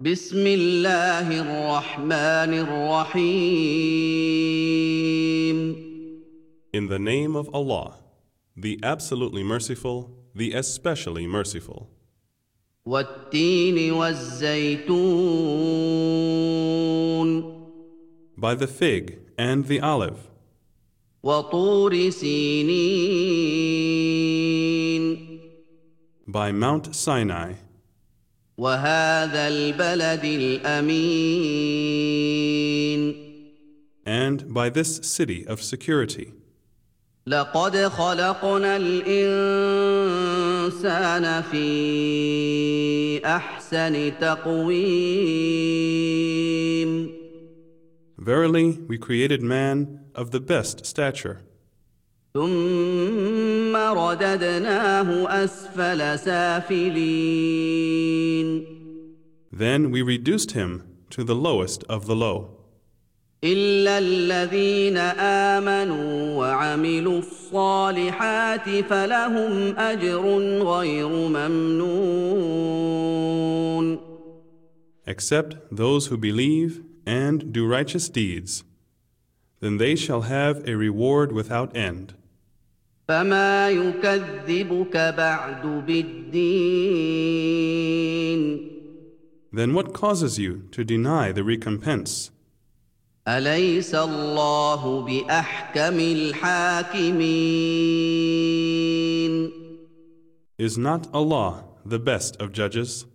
بسم الله الرحمن الرحيم In the name of Allah, the absolutely merciful, the especially merciful. والتين والزيتون By the fig and the olive, وطور سينين by Mount Sinai, وهذا البلد الأمين and by this city of security. لقد خلقنا الإنسان في أحسن تقويم Verily, we created man of the best stature. ثم رددناه أسفل سافلين Then we reduced him to the lowest of the low. إلا الذين آمنوا وعملوا الصالحات فلهم أجر غير ممنون Except those who believe and do righteous deeds, then they shall have a reward without end. فما يكذبك بعد بالدين Then what causes you to deny the recompense? أليس الله بأحكم الحاكمين Is not Allah the best of judges?